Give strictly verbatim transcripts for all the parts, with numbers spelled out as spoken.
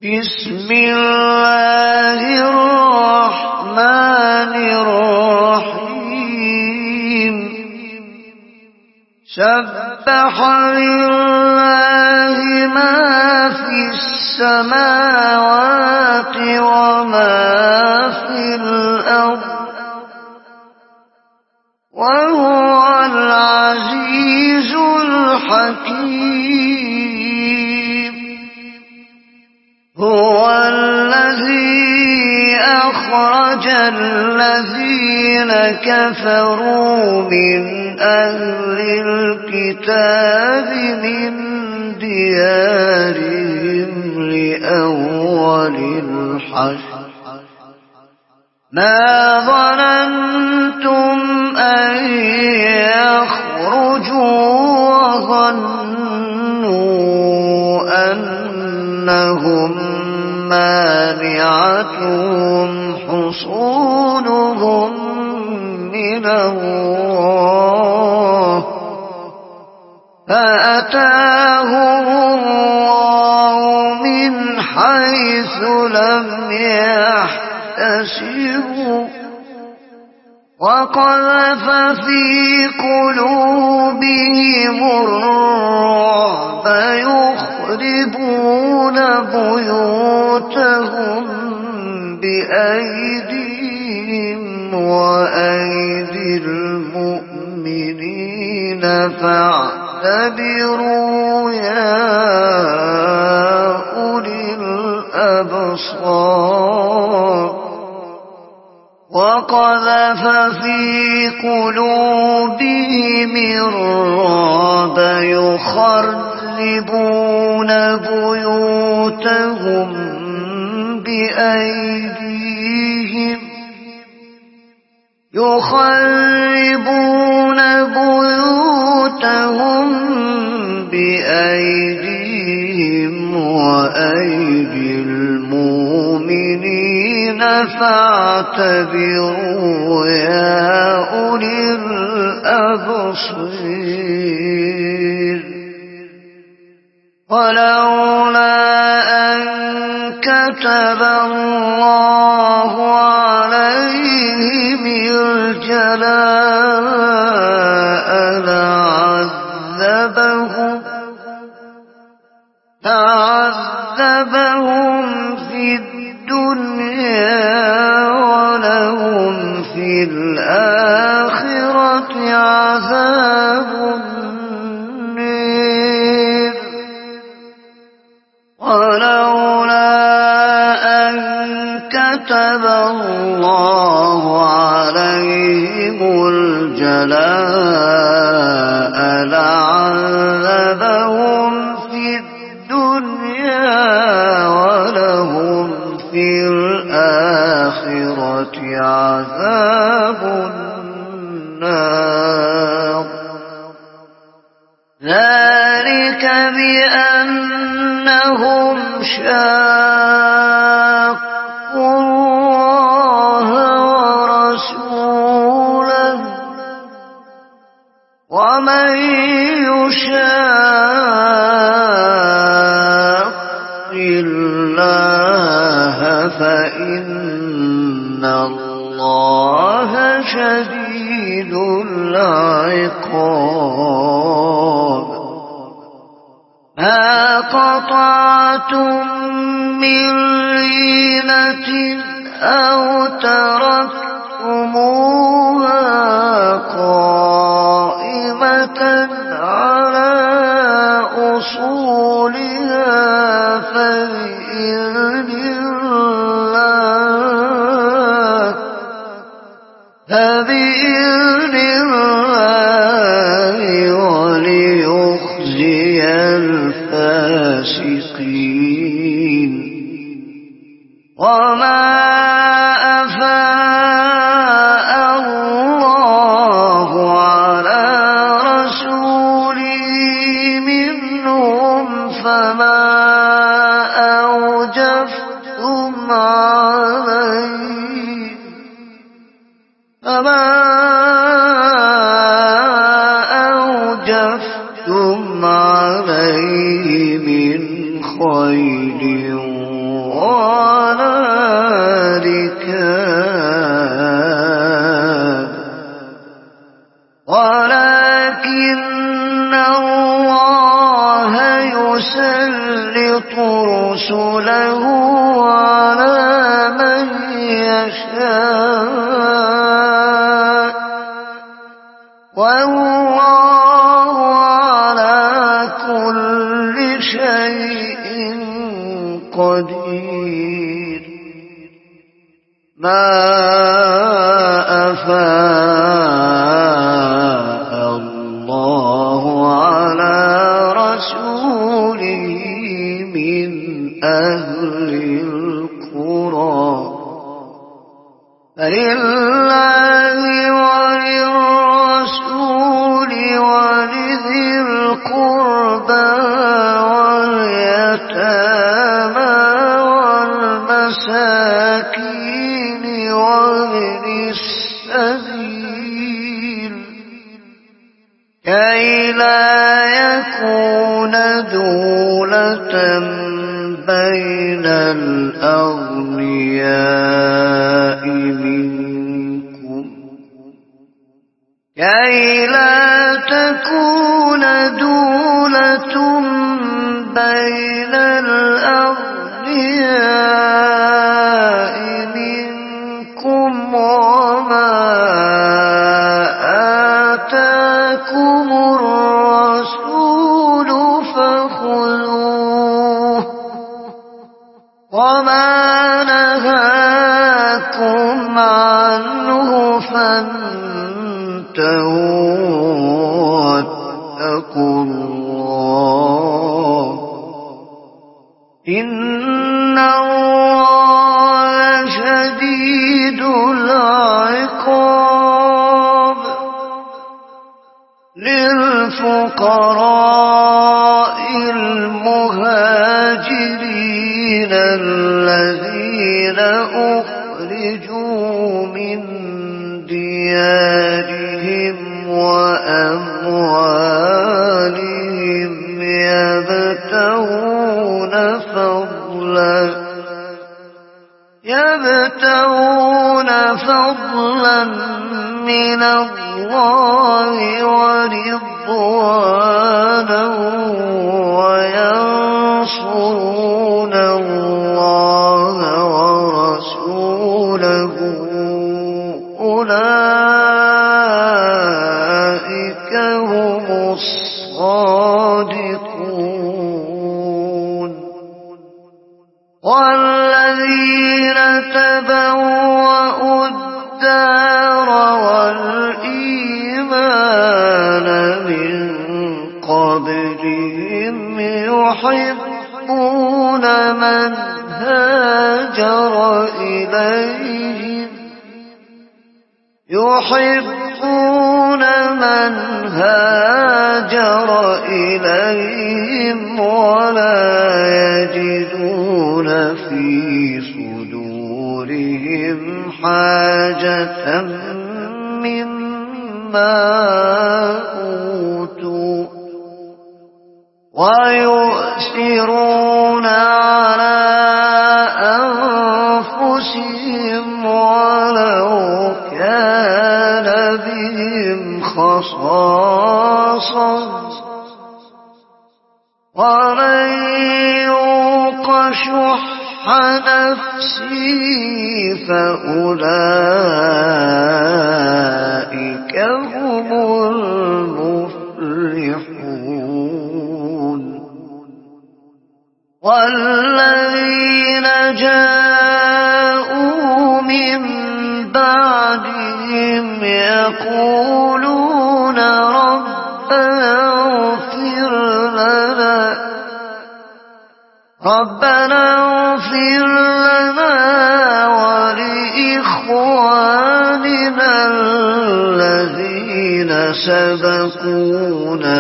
بسم الله الرحمن الرحيم سبح لله ما في السماوات وما في الأرض وهو العزيز الحكيم هو الذي أخرج الذين كفروا من أهل الكتاب من ديارهم لأول الحشر ما ظننتم أن يخرجوا وظنوا أنهم مانعتهم حصونهم من الله فأتاهم الله من حيث لم يحتسبوا وقذف في قلوبهم الرعب يخربون بيوتهم بأيديهم وأيدي المؤمنين فاعتبروا يا أولي الأبصار وقذف في قلوبهم الرعب يخربون بيوتهم بأيديهم يخربون بيوتهم بأيديهم وأيدي المؤمنين فاعتبروا يا أولي الأبصير ولولا أن كتب الله عليهم الجلاء لعذبهم لعذبهم في الدنيا ولهم في الآخرة عذاب النار ولولا أن كتب الله عليهم الجلاء لعذبهم في الدنيا ولهم في الآخرة عذاب النار ذلك بأنهم شاقوا الله ورسوله ومن يشاق الله فإن الله شديد العقاب ما قطعتم من لينة أو تركتموها قائمة على أصولها فبإذن الله فبإذن الله وليخزي الفاسقين وما أفاء الله على رسوله منهم فما أوجفتم عليه فما أوجفتم عليه من خيل رسله على من يشاء والله على كل شيء قدير. ما أفاء الله على رسوله من أهل القرى فلله وللرسول ولذي القربى واليتامى والمساكين وابن السبيل كي لا يكون دولة بين الأغنياء منكم كي لا تكون دولة بين الأغنياء منكم وما آتاكم الرسول فخذوه وما نهاكم عنه فانتهوا واتقوا الله إن الله شديد العقاب. للفقراء المهاجرين الذين أخرجوا من ديارهم وأموالهم يبتغون فضلا يبتغون فضلا من الله ورضوانا وينصرون الله ورسوله أولئك هم الصادقون. والذين تبوأوا الدار والإيمان من قبلهم يحبون من هاجر إليهم يحبون من هاجر إليهم ولا يجدون في صدورهم حاجة مما أوتوا ويؤثرون على أنفسهم ولو كان بهم خصاصة ومن يوق شح نفسه فأولئك هم المفلحون. والذين جاءوا من بعدهم يقولون ربنا اغفر لنا ربنا اغفر لنا ولإخواننا الذين سبقونا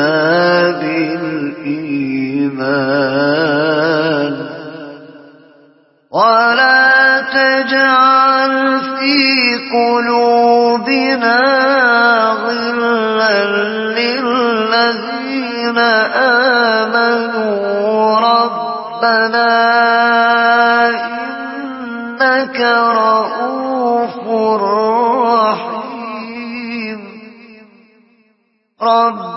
بالإيمان ولا تجعل في قلوبنا غلا للذين آمنوا ربنا إنك رؤوف رحيم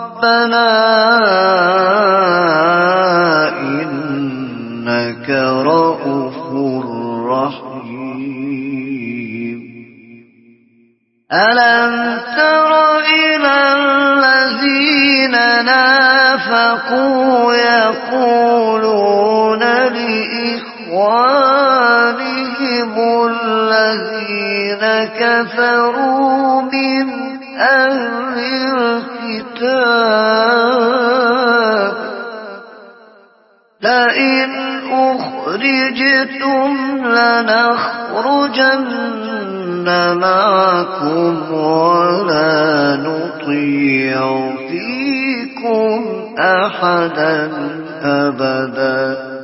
ربنا إنك رؤوف رءوف رحيم ألم تر إلى الذين نافقوا يقولون لإخوانهم الذين كفروا من أهل الكتاب لئن أخرجتم لنخرجن معكم ولا نطيع فيكم أحدا أبدا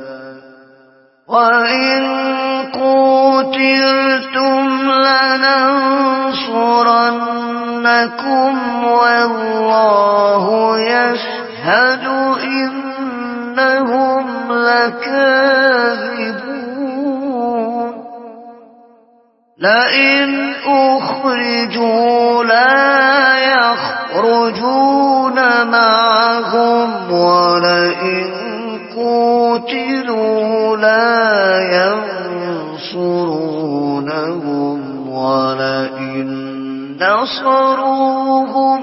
وإن قتلتم لننصرنكم والله يشهد إنهم لكاذبون لئن أخرجوا لا يخرجون معهم ولئن قتلوا لا ينصرونهم ولئن نصروهم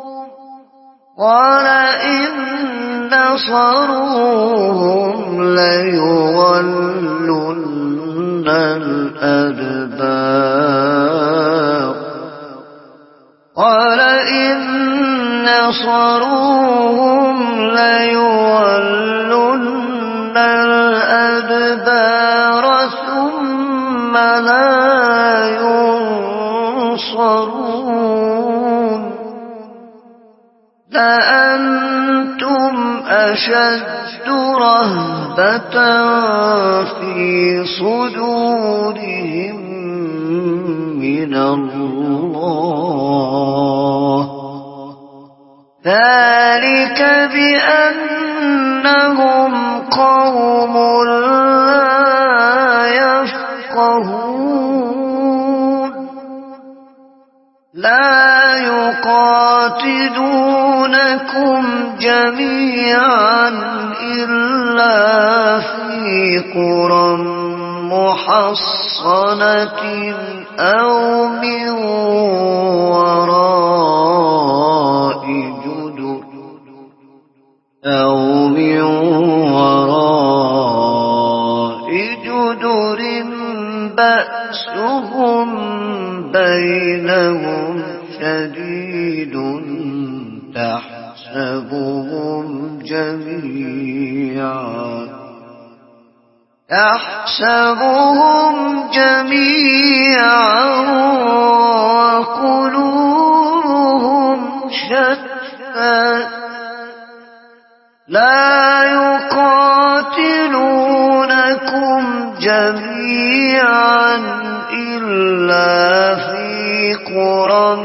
ولئن نصروهم ليولن الأدبار ولئن نصروهم ليولن الأدبار ثم لا ينصرون لأنتم أشد رهبة في صدورهم من الله ذلك بأنهم قوم لا يفقهون لا يقاتلونكم جميعا إلا في قرى محصنة أو من وراء جدر أو من وراء جدر بأسهم بينهم شديد تحسبهم جميعا تحسبهم جميعا وقلوبهم شتى لا يقاتلونكم جميعا إلا في قرى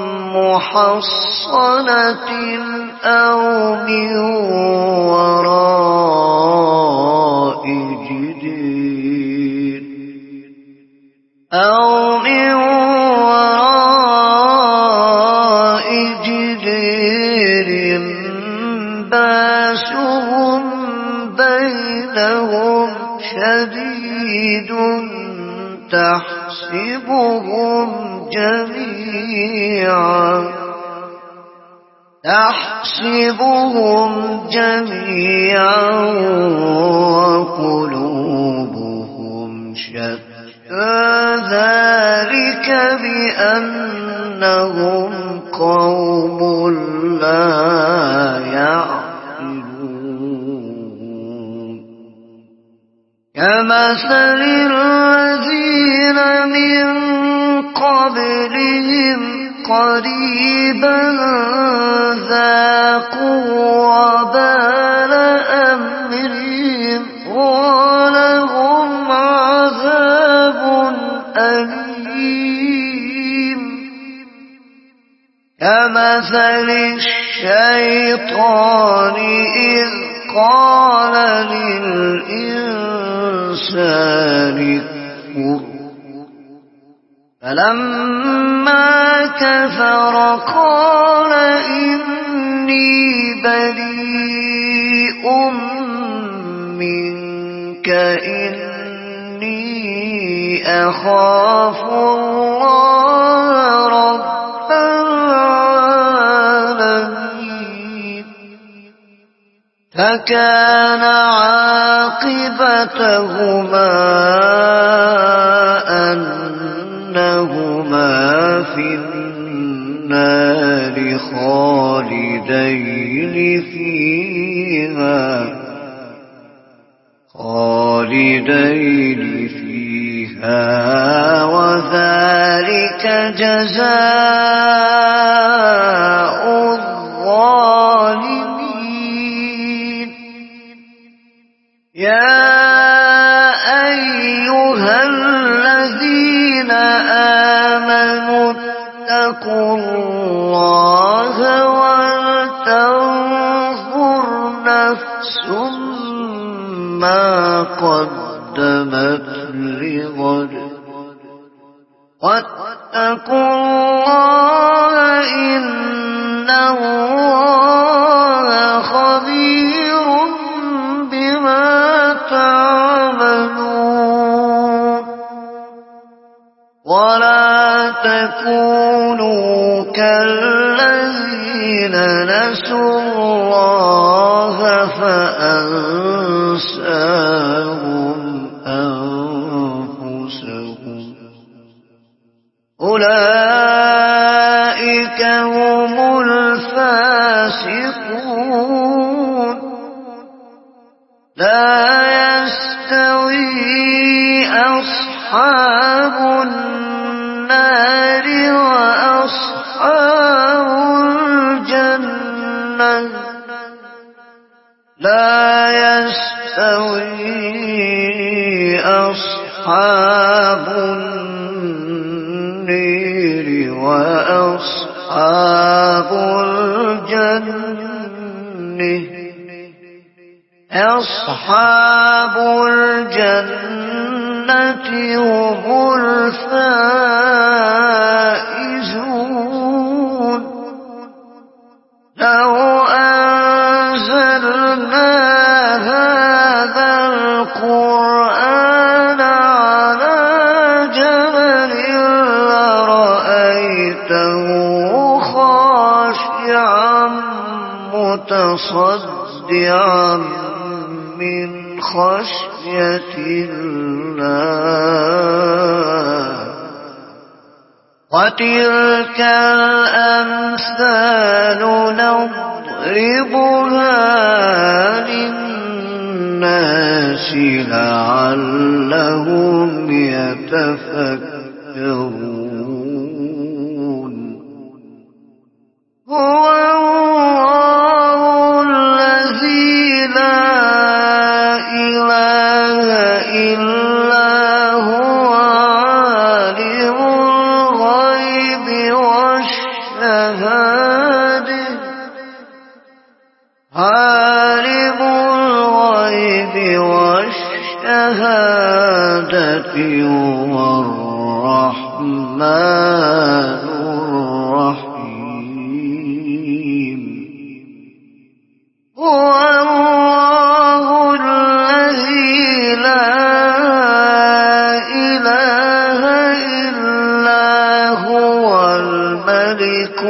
محصنة أو من وراء جدير أو من وراء جدير باسهم بينهم شديد تحسبهم جميعا تحسبهم جميعا وقلوبهم شتى ذلك بأنهم قوم لا يعقلون كمثل الذين من قبلهم قريبا ذاقوا وبال أمرهم ولهم عذاب أليم كمثل الشيطان إذ قال للإنسان اكفر فلما كفر قال إني بريء منك إني أخاف الله رب العالمين فكان عاقبتهما أنهما في النار خالدين فيها خالدين فيها وذلك جزاء الظالمين يا أيها الذين آمنوا اتقوا الله ولتنظر نفس ما قدمت لغد واتقوا الله إن الله خبير بما تعملون ولا تكونوا كالذين نسوا الله فأنساهم أنفسهم أولئك هم الفاسقون لا يستوي أصحاب النار وأصحاب الجنة لا يستوي أصحاب النار وأصحاب الجنة أصحاب الجنة هم الفائزون لو أنزلنا هذا القرآن على جبل لرأيته خاشعا متصدعا من خشية الله وتلك الأمثال نضربها للناس لعلهم يتفكرون هو الله الذي لا إله إلا هو عالم الغيب والشهادة عالم الغيب والشهادة هو الرحمن الرحيم هو الله الذي لا إله إلا هو الملك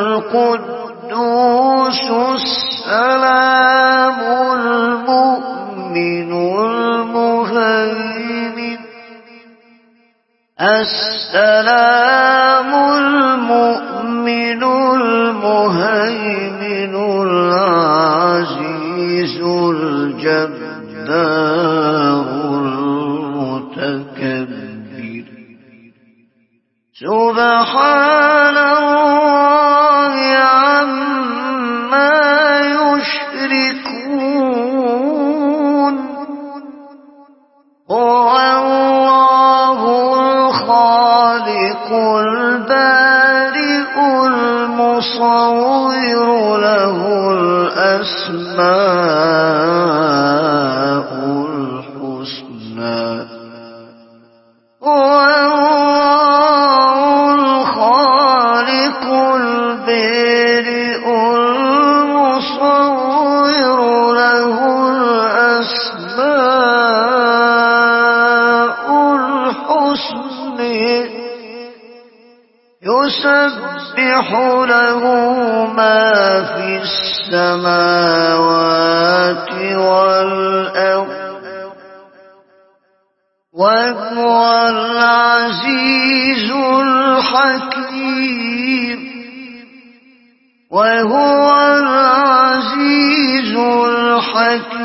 القدوس السلام المؤمن المهيمن السلام المؤمن المهيمن العزيز الجبار المتكبر سبحان الله عما يشركون هو الله الخالق البارئ المصور له الأسماء الحسنى هو الله الخالق يسبح له ما في السماوات والأرض وهو العزيز الحكيم وهو العزيز الحكيم